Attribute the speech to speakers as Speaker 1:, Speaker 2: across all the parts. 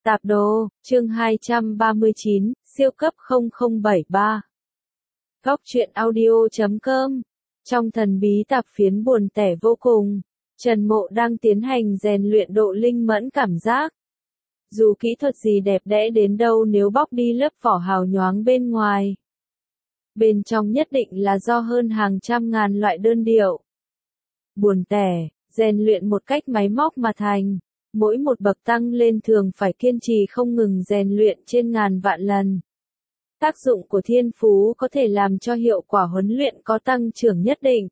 Speaker 1: Tạp đồ, chương 239, siêu cấp 0073. Góc truyện audio.com. Trong thần bí tạp phiến buồn tẻ vô cùng, Trần Mộ đang tiến hành rèn luyện độ linh mẫn cảm giác. Dù kỹ thuật gì đẹp đẽ đến đâu nếu bóc đi lớp vỏ hào nhoáng bên ngoài, bên trong nhất định là do hơn hàng trăm ngàn loại đơn điệu. Buồn tẻ, rèn luyện một cách máy móc mà thành. Mỗi một bậc tăng lên thường phải kiên trì không ngừng rèn luyện trên ngàn vạn lần. Tác dụng của thiên phú có thể làm cho hiệu quả huấn luyện có tăng trưởng nhất định.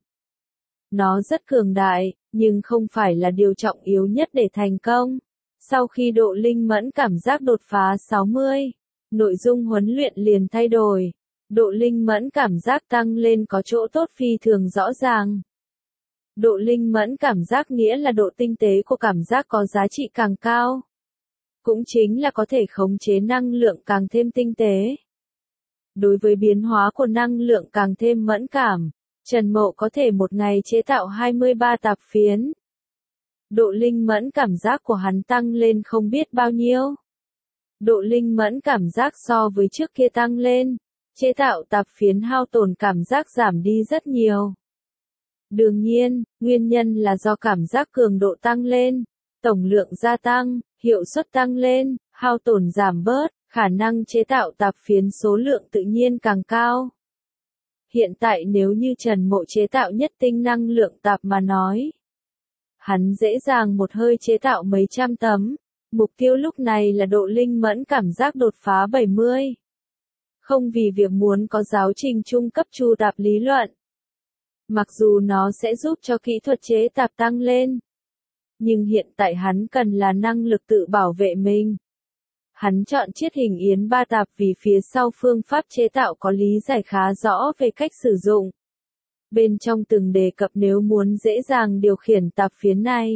Speaker 1: Nó rất cường đại, nhưng không phải là điều trọng yếu nhất để thành công. Sau khi độ linh mẫn cảm giác đột phá 60, nội dung huấn luyện liền thay đổi. Độ linh mẫn cảm giác tăng lên có chỗ tốt phi thường rõ ràng. Độ linh mẫn cảm giác nghĩa là độ tinh tế của cảm giác có giá trị càng cao. Cũng chính là có thể khống chế năng lượng càng thêm tinh tế. Đối với biến hóa của năng lượng càng thêm mẫn cảm, Trần Mộ có thể một ngày chế tạo 23 tạp phiến. Độ linh mẫn cảm giác của hắn tăng lên không biết bao nhiêu. Độ linh mẫn cảm giác so với trước kia tăng lên, chế tạo tạp phiến hao tổn cảm giác giảm đi rất nhiều. Đương nhiên, nguyên nhân là do cảm giác cường độ tăng lên, tổng lượng gia tăng, hiệu suất tăng lên, hao tổn giảm bớt, khả năng chế tạo tạp phiến số lượng tự nhiên càng cao. Hiện tại nếu như Trần Mộ chế tạo nhất tinh năng lượng tạp mà nói, hắn dễ dàng một hơi chế tạo mấy trăm tấm, mục tiêu lúc này là độ linh mẫn cảm giác đột phá 70. Không vì việc muốn có giáo trình trung cấp chu tạp lý luận. Mặc dù nó sẽ giúp cho kỹ thuật chế tạp tăng lên, nhưng hiện tại hắn cần là năng lực tự bảo vệ mình. Hắn chọn chiết hình yến ba tạp vì phía sau phương pháp chế tạo có lý giải khá rõ về cách sử dụng. Bên trong từng đề cập nếu muốn dễ dàng điều khiển tạp phiến này,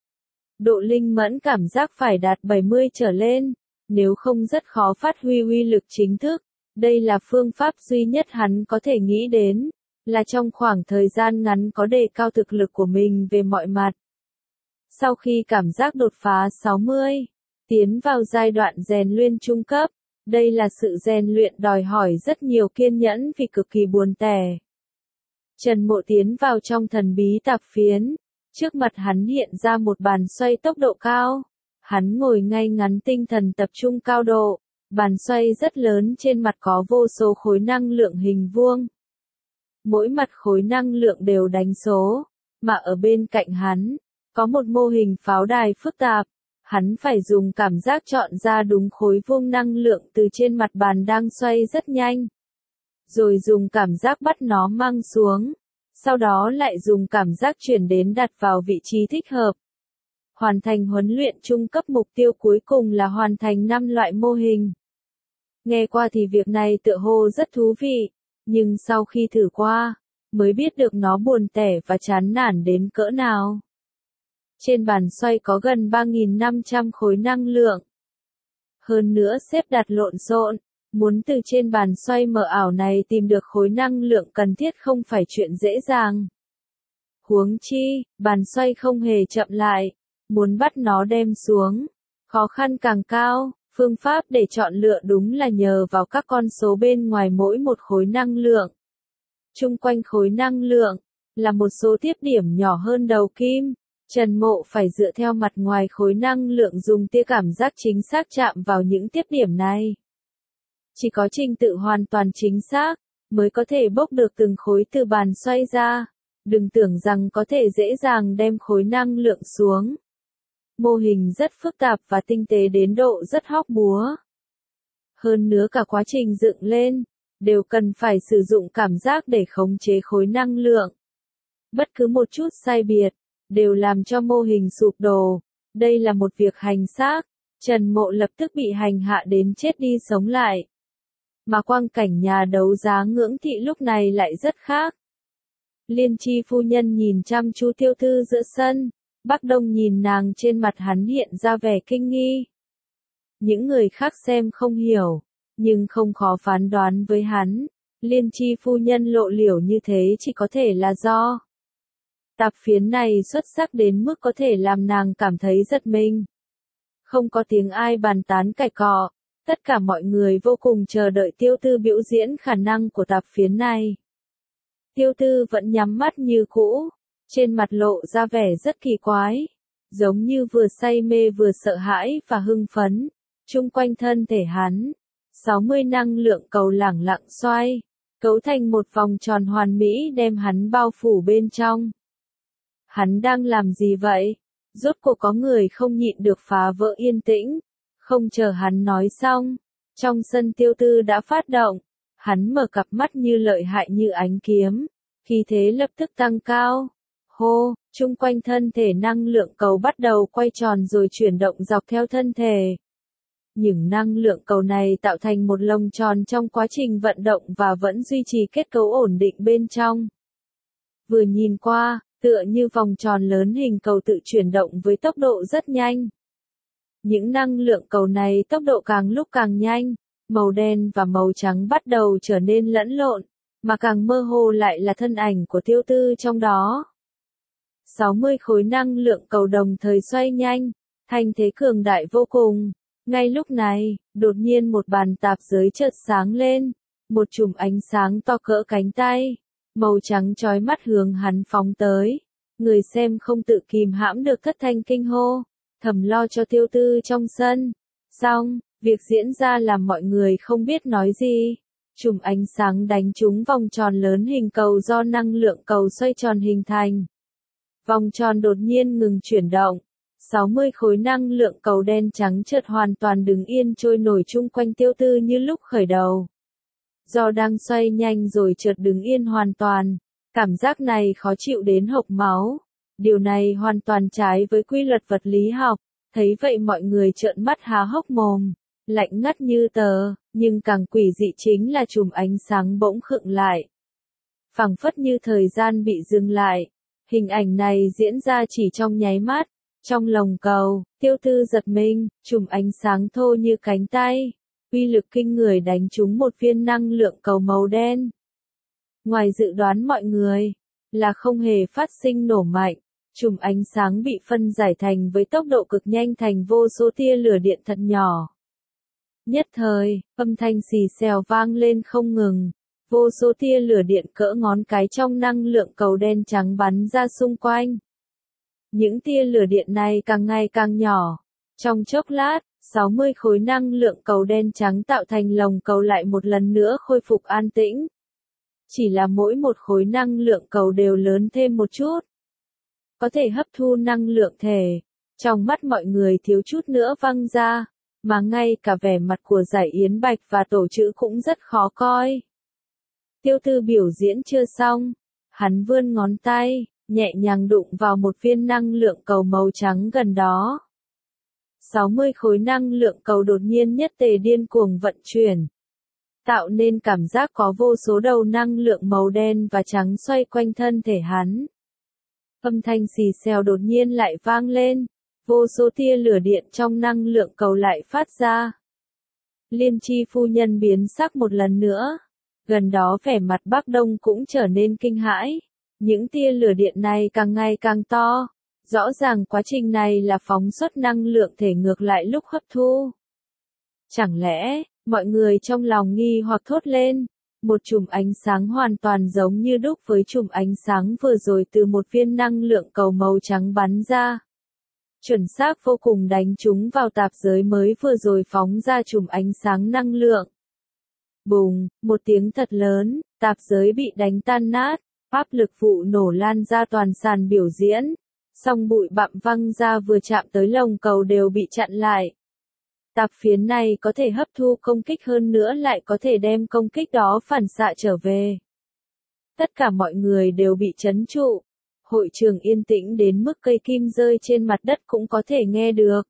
Speaker 1: độ linh mẫn cảm giác phải đạt 70 trở lên, nếu không rất khó phát huy uy lực chính thức. Đây là phương pháp duy nhất hắn có thể nghĩ đến, là trong khoảng thời gian ngắn có đề cao thực lực của mình về mọi mặt. Sau khi cảm giác đột phá 60, tiến vào giai đoạn rèn luyện trung cấp, đây là sự rèn luyện đòi hỏi rất nhiều kiên nhẫn vì cực kỳ buồn tẻ. Trần Mộ tiến vào trong thần bí tạp phiến, trước mặt hắn hiện ra một bàn xoay tốc độ cao. Hắn ngồi ngay ngắn tinh thần tập trung cao độ, bàn xoay rất lớn trên mặt có vô số khối năng lượng hình vuông. Mỗi mặt khối năng lượng đều đánh số, mà ở bên cạnh hắn, có một mô hình pháo đài phức tạp. Hắn phải dùng cảm giác chọn ra đúng khối vuông năng lượng từ trên mặt bàn đang xoay rất nhanh. Rồi dùng cảm giác bắt nó mang xuống. Sau đó lại dùng cảm giác chuyển đến đặt vào vị trí thích hợp. Hoàn thành huấn luyện trung cấp mục tiêu cuối cùng là hoàn thành 5 loại mô hình. Nghe qua thì việc này tựa hồ rất thú vị, nhưng sau khi thử qua, mới biết được nó buồn tẻ và chán nản đến cỡ nào. Trên bàn xoay có gần 3.500 khối năng lượng. Hơn nữa xếp đặt lộn xộn, muốn từ trên bàn xoay mờ ảo này tìm được khối năng lượng cần thiết không phải chuyện dễ dàng. Huống chi, bàn xoay không hề chậm lại, muốn bắt nó đem xuống, khó khăn càng cao. Phương pháp để chọn lựa đúng là nhờ vào các con số bên ngoài mỗi một khối năng lượng. Chung quanh khối năng lượng, là một số tiếp điểm nhỏ hơn đầu kim. Trần Mộ phải dựa theo mặt ngoài khối năng lượng dùng tia cảm giác chính xác chạm vào những tiếp điểm này. Chỉ có trình tự hoàn toàn chính xác, mới có thể bốc được từng khối từ bàn xoay ra. Đừng tưởng rằng có thể dễ dàng đem khối năng lượng xuống. Mô hình rất phức tạp và tinh tế đến độ rất hóc búa. Hơn nữa cả quá trình dựng lên, đều cần phải sử dụng cảm giác để khống chế khối năng lượng. Bất cứ một chút sai biệt, đều làm cho mô hình sụp đổ. Đây là một việc hành xác. Trần Mộ lập tức bị hành hạ đến chết đi sống lại. Mà quang cảnh nhà đấu giá Ngưỡng Thị lúc này lại rất khác. Liên Chi phu nhân nhìn chăm chú Tiêu Thư giữa sân. Bác Đông nhìn nàng trên mặt hắn hiện ra vẻ kinh nghi. Những người khác xem không hiểu, nhưng không khó phán đoán với hắn. Liên Chi phu nhân lộ liễu như thế chỉ có thể là do tạp phiến này xuất sắc đến mức có thể làm nàng cảm thấy giật mình. Không có tiếng ai bàn tán cãi cọ, tất cả mọi người vô cùng chờ đợi Tiêu Tư biểu diễn khả năng của tạp phiến này. Tiêu Tư vẫn nhắm mắt như cũ, trên mặt lộ ra vẻ rất kỳ quái, giống như vừa say mê vừa sợ hãi và hưng phấn. Chung quanh thân thể hắn, 60 năng lượng cầu lẳng lặng xoay, cấu thành một vòng tròn hoàn mỹ đem hắn bao phủ bên trong. Hắn đang làm gì vậy? Rốt cuộc có người không nhịn được phá vỡ yên tĩnh. Không chờ hắn nói xong, trong sân Tiêu Tư đã phát động, hắn mở cặp mắt như lợi hại như ánh kiếm, khí thế lập tức tăng cao. Hô, chung quanh thân thể năng lượng cầu bắt đầu quay tròn rồi chuyển động dọc theo thân thể. Những năng lượng cầu này tạo thành một lồng tròn trong quá trình vận động và vẫn duy trì kết cấu ổn định bên trong. Vừa nhìn qua, tựa như vòng tròn lớn hình cầu tự chuyển động với tốc độ rất nhanh. Những năng lượng cầu này tốc độ càng lúc càng nhanh, màu đen và màu trắng bắt đầu trở nên lẫn lộn, mà càng mơ hồ lại là thân ảnh của Tiêu Tư trong đó. 60 khối năng lượng cầu đồng thời xoay nhanh, thành thế cường đại vô cùng. Ngay lúc này, đột nhiên một bàn tạp giới chợt sáng lên, một chùm ánh sáng to cỡ cánh tay, màu trắng chói mắt hướng hắn phóng tới. Người xem không tự kìm hãm được thất thanh kinh hô, thầm lo cho Tiêu Tư trong sân. Xong, việc diễn ra làm mọi người không biết nói gì. Chùm ánh sáng đánh trúng vòng tròn lớn hình cầu do năng lượng cầu xoay tròn hình thành. Vòng tròn đột nhiên ngừng chuyển động. 60 khối năng lượng cầu đen trắng chợt hoàn toàn đứng yên trôi nổi chung quanh Tiêu Tư như lúc khởi đầu. Do đang xoay nhanh rồi chợt đứng yên hoàn toàn, cảm giác này khó chịu đến hộc máu. Điều này hoàn toàn trái với quy luật vật lý học, thấy vậy mọi người trợn mắt há hốc mồm, lạnh ngắt như tờ, nhưng càng quỷ dị chính là chùm ánh sáng bỗng khựng lại. Phảng phất như thời gian bị dừng lại, hình ảnh này diễn ra chỉ trong nháy mắt. Trong lồng cầu, Tiêu Tư giật mình, chùm ánh sáng thô như cánh tay, uy lực kinh người đánh trúng một viên năng lượng cầu màu đen. Ngoài dự đoán mọi người, là không hề phát sinh nổ mạnh, chùm ánh sáng bị phân giải thành với tốc độ cực nhanh thành vô số tia lửa điện thật nhỏ. Nhất thời, âm thanh xì xèo vang lên không ngừng, vô số tia lửa điện cỡ ngón cái trong năng lượng cầu đen trắng bắn ra xung quanh. Những tia lửa điện này càng ngày càng nhỏ. Trong chốc lát, 60 khối năng lượng cầu đen trắng tạo thành lồng cầu lại một lần nữa khôi phục an tĩnh. Chỉ là mỗi một khối năng lượng cầu đều lớn thêm một chút. Có thể hấp thu năng lượng thể. Trong mắt mọi người thiếu chút nữa văng ra, mà ngay cả vẻ mặt của Giải Yến Bạch và tổ chữ cũng rất khó coi. Tiêu Tư biểu diễn chưa xong, hắn vươn ngón tay, nhẹ nhàng đụng vào một viên năng lượng cầu màu trắng gần đó. 60 khối năng lượng cầu đột nhiên nhất tề điên cuồng vận chuyển, tạo nên cảm giác có vô số đầu năng lượng màu đen và trắng xoay quanh thân thể hắn. Âm thanh xì xèo đột nhiên lại vang lên, vô số tia lửa điện trong năng lượng cầu lại phát ra. Liên Chi phu nhân biến sắc một lần nữa, gần đó vẻ mặt Bác Đông cũng trở nên kinh hãi. Những tia lửa điện này càng ngày càng to, rõ ràng quá trình này là phóng xuất năng lượng thể ngược lại lúc hấp thu. Chẳng lẽ, mọi người trong lòng nghi hoặc thốt lên, một chùm ánh sáng hoàn toàn giống như đúc với chùm ánh sáng vừa rồi từ một viên năng lượng cầu màu trắng bắn ra. Chuẩn xác vô cùng đánh trúng vào tạp giới mới vừa rồi phóng ra chùm ánh sáng năng lượng. Bùng, một tiếng thật lớn, tạp giới bị đánh tan nát. Áp lực vụ nổ lan ra toàn sàn biểu diễn, song bụi bặm văng ra vừa chạm tới lồng cầu đều bị chặn lại. Tạp phiến này có thể hấp thu công kích hơn nữa lại có thể đem công kích đó phản xạ trở về. Tất cả mọi người đều bị trấn trụ. Hội trường yên tĩnh đến mức cây kim rơi trên mặt đất cũng có thể nghe được.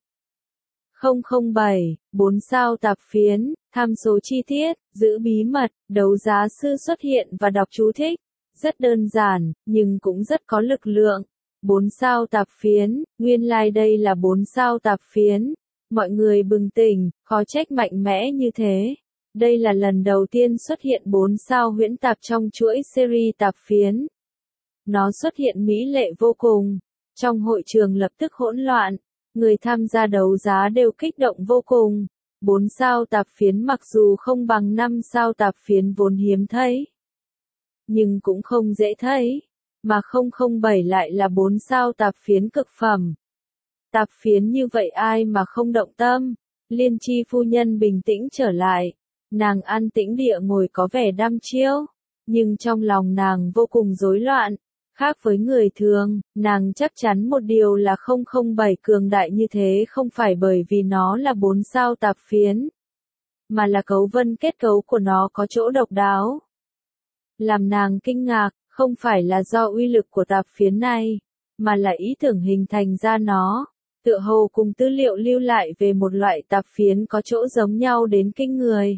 Speaker 1: 007, 4 sao tạp phiến, tham số chi tiết, giữ bí mật, đấu giá sư xuất hiện và đọc chú thích. Rất đơn giản, nhưng cũng rất có lực lượng. 4 sao tạp phiến, nguyên lai đây là 4 sao tạp phiến. Mọi người bừng tỉnh, khó trách mạnh mẽ như thế. Đây là lần đầu tiên xuất hiện 4 sao huyễn tạp trong chuỗi series tạp phiến. Nó xuất hiện mỹ lệ vô cùng. Trong hội trường lập tức hỗn loạn. Người tham gia đấu giá đều kích động vô cùng. 4 sao tạp phiến mặc dù không bằng 5 sao tạp phiến vốn hiếm thấy, nhưng cũng không dễ thấy, mà 007 lại là 4 sao tạp phiến cực phẩm. Tạp phiến như vậy ai mà không động tâm. Liên Chi phu nhân bình tĩnh trở lại, nàng an tĩnh địa ngồi có vẻ đăm chiêu, nhưng trong lòng nàng vô cùng rối loạn. Khác với người thường, nàng chắc chắn một điều là 007 cường đại như thế không phải bởi vì nó là 4 sao tạp phiến, mà là cấu vân kết cấu của nó có chỗ độc đáo. Làm nàng kinh ngạc, không phải là do uy lực của tạp phiến này, mà là ý tưởng hình thành ra nó, tựa hồ cùng tư liệu lưu lại về một loại tạp phiến có chỗ giống nhau đến kinh người.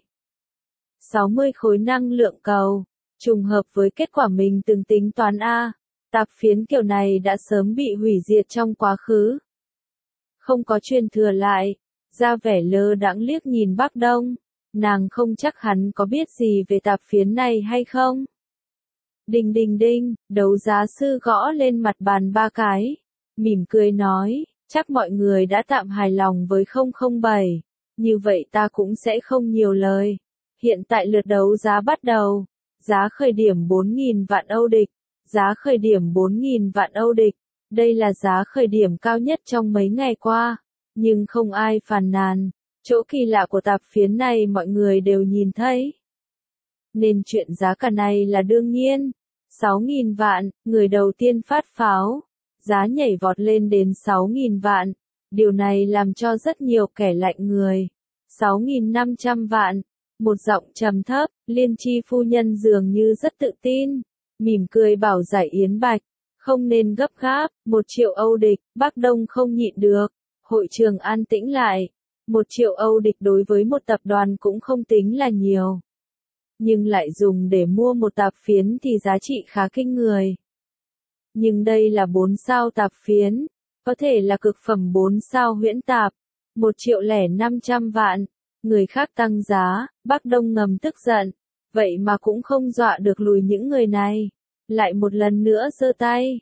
Speaker 1: 60 khối năng lượng cầu, trùng hợp với kết quả mình từng tính toán A. Tạp phiến kiểu này đã sớm bị hủy diệt trong quá khứ, không có truyền thừa lại. Ra vẻ lơ đãng liếc nhìn Bắc Đông, nàng không chắc hắn có biết gì về tạp phiến này hay không. Đinh đinh đinh, đấu giá sư gõ lên mặt bàn 3 cái, mỉm cười nói, chắc mọi người đã tạm hài lòng với 007, như vậy ta cũng sẽ không nhiều lời. Hiện tại lượt đấu giá bắt đầu, giá khởi điểm 4.000 vạn Âu địch. Giá khởi điểm 4.000 vạn Âu địch, đây là giá khởi điểm cao nhất trong mấy ngày qua, nhưng không ai phàn nàn. Chỗ kỳ lạ của tạp phiến này mọi người đều nhìn thấy, nên chuyện giá cả này là đương nhiên. 6.000 vạn, người đầu tiên phát pháo, giá nhảy vọt lên đến 6.000 vạn, điều này làm cho rất nhiều kẻ lạnh người. 6.500 vạn, một giọng trầm thấp, Liên Chi phu nhân dường như rất tự tin, mỉm cười bảo Giải Yến Bạch, không nên gấp gáp. 1 triệu Âu địch. Bắc Đông không nhịn được, hội trường an tĩnh lại. 1 triệu Âu địch đối với một tập đoàn cũng không tính là nhiều, nhưng lại dùng để mua một tạp phiến thì giá trị khá kinh người. Nhưng đây là 4 sao tạp phiến, có thể là cực phẩm 4 sao huyễn tạp. 1.500.000 vạn, người khác tăng giá, Bắc Đông ngầm tức giận, vậy mà cũng không dọa được lùi những người này. Lại một lần nữa giơ tay.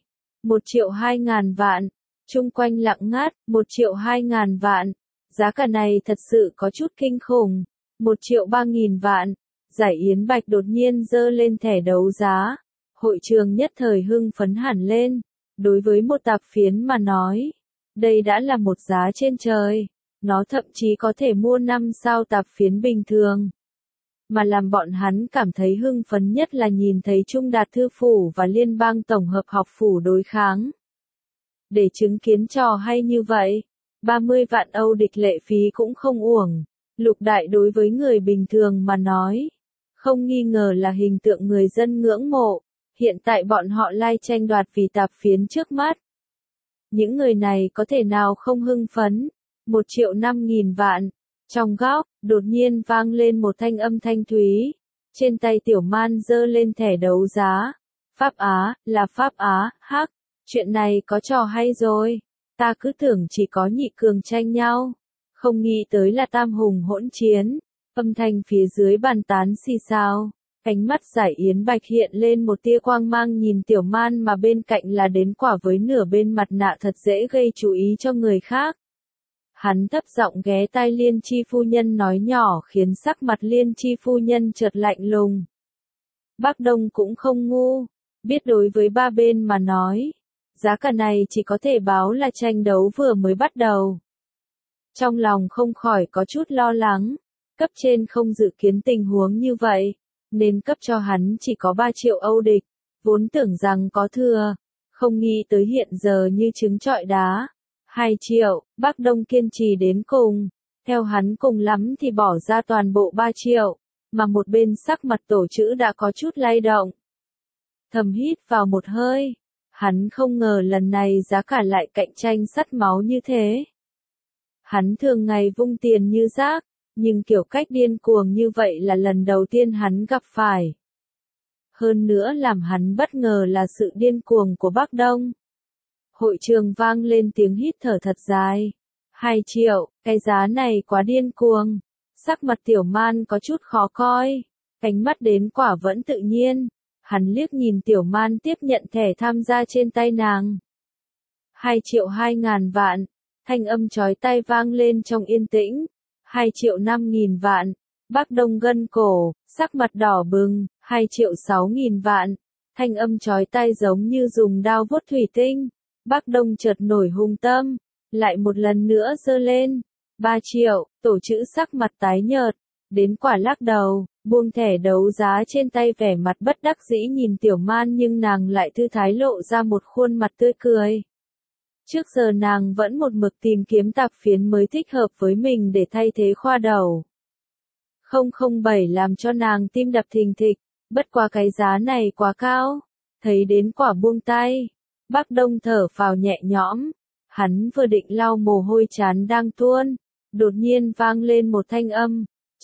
Speaker 1: 1.200.000 vạn, chung quanh lặng ngắt. 1.200.000 vạn, giá cả này thật sự có chút kinh khủng. 1.300.000 vạn, Giải Yến Bạch đột nhiên giơ lên thẻ đấu giá, hội trường nhất thời hưng phấn hẳn lên. Đối với một tạp phiến mà nói, đây đã là một giá trên trời, nó thậm chí có thể mua 5 sao tạp phiến bình thường. Mà làm bọn hắn cảm thấy hưng phấn nhất là nhìn thấy Trung Đạt Thư Phủ và Liên bang Tổng hợp Học Phủ đối kháng. Để chứng kiến trò hay như vậy, 30 vạn Âu địch lệ phí cũng không uổng. Lục đại đối với người bình thường mà nói, không nghi ngờ là hình tượng người dân ngưỡng mộ. Hiện tại bọn họ lai tranh đoạt vì tạp phiến trước mắt. Những người này có thể nào không hưng phấn? 1.500.000 vạn. Trong góc, đột nhiên vang lên một thanh âm thanh thúy. Trên tay Tiểu Man giơ lên thẻ đấu giá. Pháp Á, là Pháp Á, hắc. Chuyện này có trò hay rồi. Ta cứ tưởng chỉ có nhị cường tranh nhau. Không nghĩ tới là tam hùng hỗn chiến. Âm thanh phía dưới bàn tán xì xào. Ánh mắt Giải Yến Bạch hiện lên một tia quang mang nhìn Tiểu Man mà bên cạnh là đến quả với nửa bên mặt nạ thật dễ gây chú ý cho người khác. Hắn thấp giọng ghé tai Liên Chi phu nhân nói nhỏ khiến sắc mặt Liên Chi phu nhân chợt lạnh lùng. Bắc Đông cũng không ngu, biết đối với ba bên mà nói, giá cả này chỉ có thể báo là tranh đấu vừa mới bắt đầu. Trong lòng không khỏi có chút lo lắng, cấp trên không dự kiến tình huống như vậy, nên cấp cho hắn chỉ có 3 triệu Âu địch, vốn tưởng rằng có thừa, không nghĩ tới hiện giờ như trứng trọi đá. 2 triệu, Bắc Đông kiên trì đến cùng, theo hắn cùng lắm thì bỏ ra toàn bộ 3 triệu, mà một bên sắc mặt tổ chữ đã có chút lay động. Thầm hít vào một hơi, hắn không ngờ lần này giá cả lại cạnh tranh sắt máu như thế. Hắn thường ngày vung tiền như rác, nhưng kiểu cách điên cuồng như vậy là lần đầu tiên hắn gặp phải. Hơn nữa làm hắn bất ngờ là sự điên cuồng của Bắc Đông. Hội trường vang lên tiếng hít thở thật dài. 2 triệu, cái giá này quá điên cuồng. Sắc mặt Tiểu Man có chút khó coi. Ánh mắt đến quả vẫn tự nhiên. Hắn liếc nhìn Tiểu Man tiếp nhận thẻ tham gia trên tay nàng. 2.200.000 vạn. Thanh âm chói tai vang lên trong yên tĩnh. 2.500.000 vạn. Bác Đông gân cổ, sắc mặt đỏ bừng. 2.600.000 vạn. Thanh âm chói tai giống như dùng đao vuốt thủy tinh. Bác Đông chợt nổi hung tâm, lại một lần nữa giơ lên. 3 triệu, tổ chữ sắc mặt tái nhợt, đến quả lắc đầu, buông thẻ đấu giá trên tay vẻ mặt bất đắc dĩ nhìn Tiểu Man nhưng nàng lại thư thái lộ ra một khuôn mặt tươi cười. Trước giờ nàng vẫn một mực tìm kiếm tạp phiến mới thích hợp với mình để thay thế khoa đầu. 007 làm cho nàng tim đập thình thịch, bất quá cái giá này quá cao, thấy đến quả buông tay. Bác Đông thở phào nhẹ nhõm, hắn vừa định lau mồ hôi chán đang tuôn, đột nhiên vang lên một thanh âm,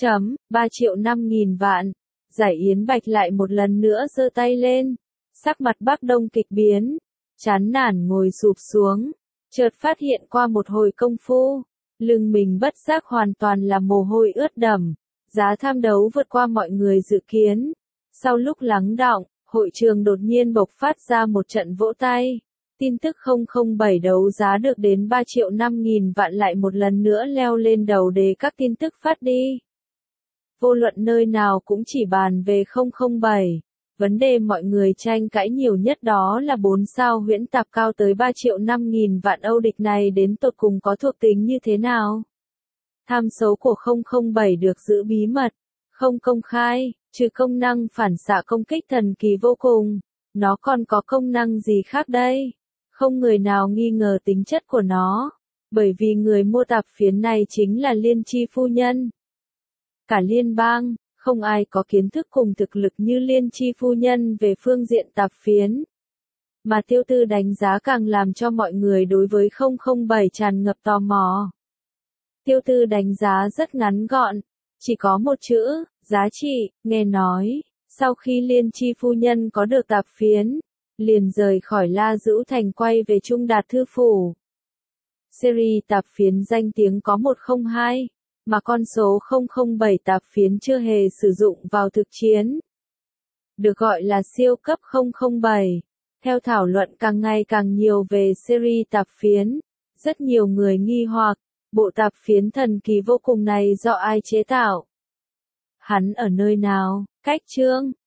Speaker 1: 3.500.000 vạn. Giải Yến Bạch lại một lần nữa giơ tay lên, sắc mặt Bác Đông kịch biến, chán nản ngồi sụp xuống, chợt phát hiện qua một hồi công phu, lưng mình bất giác hoàn toàn là mồ hôi ướt đẫm, giá tham đấu vượt qua mọi người dự kiến. Sau lúc lắng đọng, hội trường đột nhiên bộc phát ra một trận vỗ tay. Tin tức 007 đấu giá được đến 3.500.000 vạn lại một lần nữa leo lên đầu đề các tin tức phát đi. Vô luận nơi nào cũng chỉ bàn về 007. Vấn đề mọi người tranh cãi nhiều nhất đó là 4 sao huyễn tạp cao tới 3.500.000 vạn Âu địch này đến tột cùng có thuộc tính như thế nào. Tham số của 007 được giữ bí mật, không công khai, trừ công năng phản xạ công kích thần kỳ vô cùng. Nó còn có công năng gì khác đây? Không người nào nghi ngờ tính chất của nó, bởi vì người mua tạp phiến này chính là Liên Chi phu nhân. Cả liên bang, không ai có kiến thức cùng thực lực như Liên Chi phu nhân về phương diện tạp phiến. Mà Tiêu Tư đánh giá càng làm cho mọi người đối với 007 tràn ngập tò mò. Tiêu Tư đánh giá rất ngắn gọn, chỉ có một chữ, giá trị. Nghe nói, sau khi Liên Chi phu nhân có được tạp phiến, liền rời khỏi La Dữu Thành quay về Trung Đạt Thư Phủ. Series tạp phiến danh tiếng có 102, mà con số 007 tạp phiến chưa hề sử dụng vào thực chiến. Được gọi là siêu cấp 007. Theo thảo luận càng ngày càng nhiều về series tạp phiến, rất nhiều người nghi hoặc, bộ tạp phiến thần kỳ vô cùng này do ai chế tạo? Hắn ở nơi nào? Cách chương